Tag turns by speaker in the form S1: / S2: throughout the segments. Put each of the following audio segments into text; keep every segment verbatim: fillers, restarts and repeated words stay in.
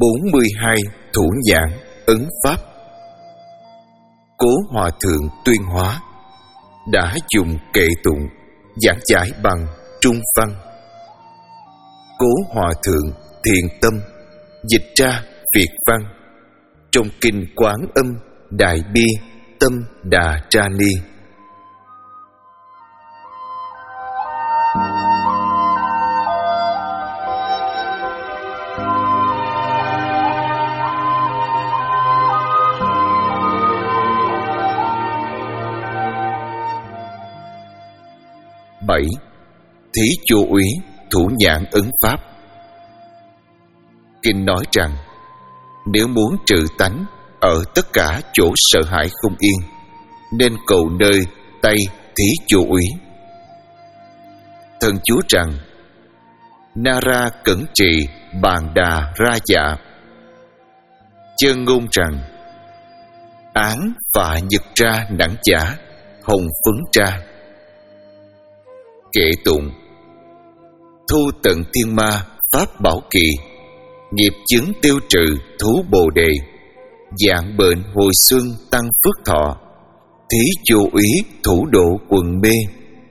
S1: bốn mươi hai thủ nhãn ấn pháp. Cố Hòa Thượng Tuyên Hóa đã dùng kệ tụng giảng giải bằng Trung văn. Cố Hòa Thượng Thiện Tâm dịch ra Việt văn trong kinh Quán Âm Đại Bi Tâm Đà Tra Ni. Bảy. Thí Chu Úy thủ nhãn ấn pháp. Kinh nói rằng nếu muốn trừ tánh ở tất cả chỗ sợ hãi không yên, nên cầu nơi Tây Thí Chu Úy. Thần chú rằng Nara cẩn trì bàn đà ra dạ. Chân ngôn rằng án phạ nhật ra nẵng giả hồng phấn ra. Kệ tụng thu tận thiên ma pháp bảo kỳ, nghiệp chứng tiêu trừ thú bồ đề, dạng bệnh hồi xuân tăng phước thọ, thí Chu Úy thủ độ quần mê.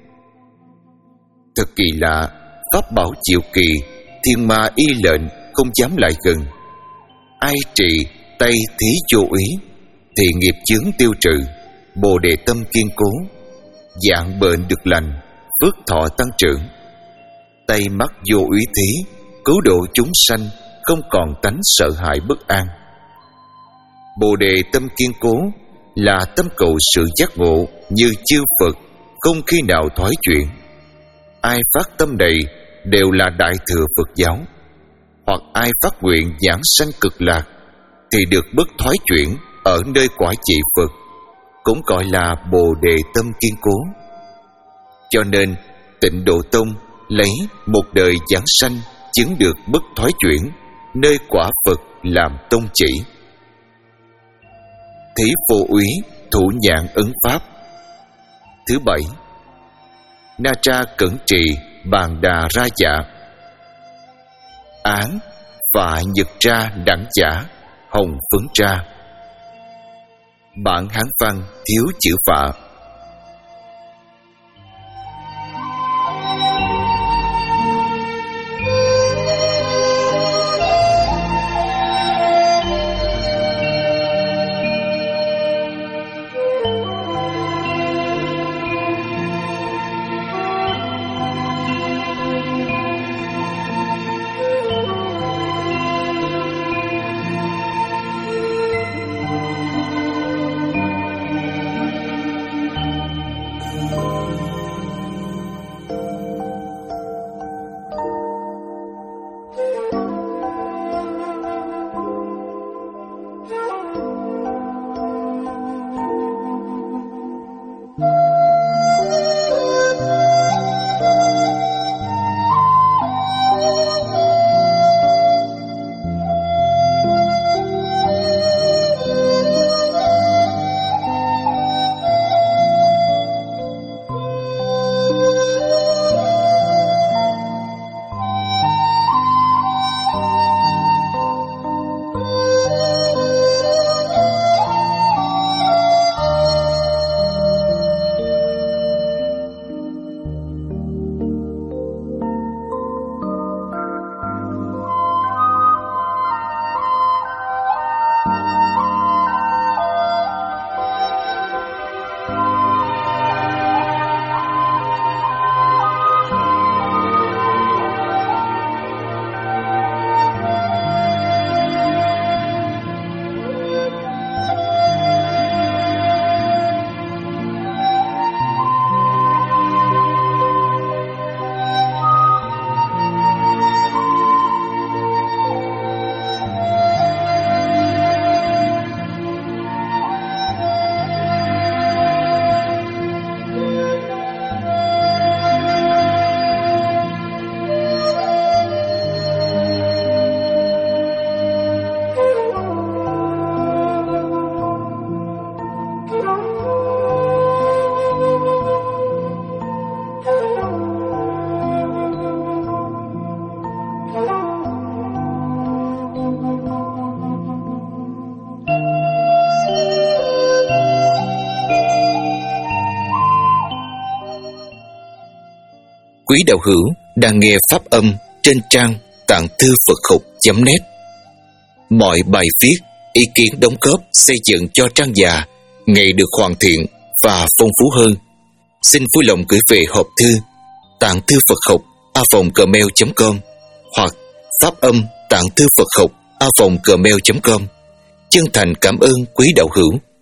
S1: Thật kỳ lạ, pháp bảo diệu kỳ, thiên ma y lệnh không dám lại gần. Ai trì Tây Thí Chu Úy thì nghiệp chướng tiêu trừ, bồ đề tâm kiên cố, dạng bệnh được lành, phước thọ tăng trưởng. Tay mắt vô úy thí, cứu độ chúng sanh, không còn tánh sợ hãi bất an. Bồ đề tâm kiên cố là tâm cầu sự giác ngộ như chư Phật, không khi nào thoái chuyển. Ai phát tâm này đều là đại thừa Phật giáo. Hoặc ai phát nguyện giảng sanh cực lạc thì được bất thoái chuyển ở nơi quả vị Phật, cũng gọi là bồ đề tâm kiên cố. Cho nên Tịnh Độ Tông lấy một đời giảng sanh chứng được bất thoái chuyển nơi quả Phật làm tông chỉ. Thí Vô Úy thủ nhãn ấn pháp. Thứ bảy. Na tra cẩn trì bàn đà ra dạ. Án phạ nhật ra đẳng giả hồng phấn ra. Bản Hán văn thiếu chữ phạ. quý đạo hữu đang nghe pháp âm trên trang tạng thư Phật học chấm net. Mọi bài viết, ý kiến đóng góp xây dựng cho trang già ngày được hoàn thiện và phong phú hơn. Xin vui lòng gửi về hộp thư tạng thư Phật học a vòng gmail chấm com hoặc pháp âm tạng thư Phật học a vòng gmail chấm com. Chân thành cảm ơn quý đạo hữu.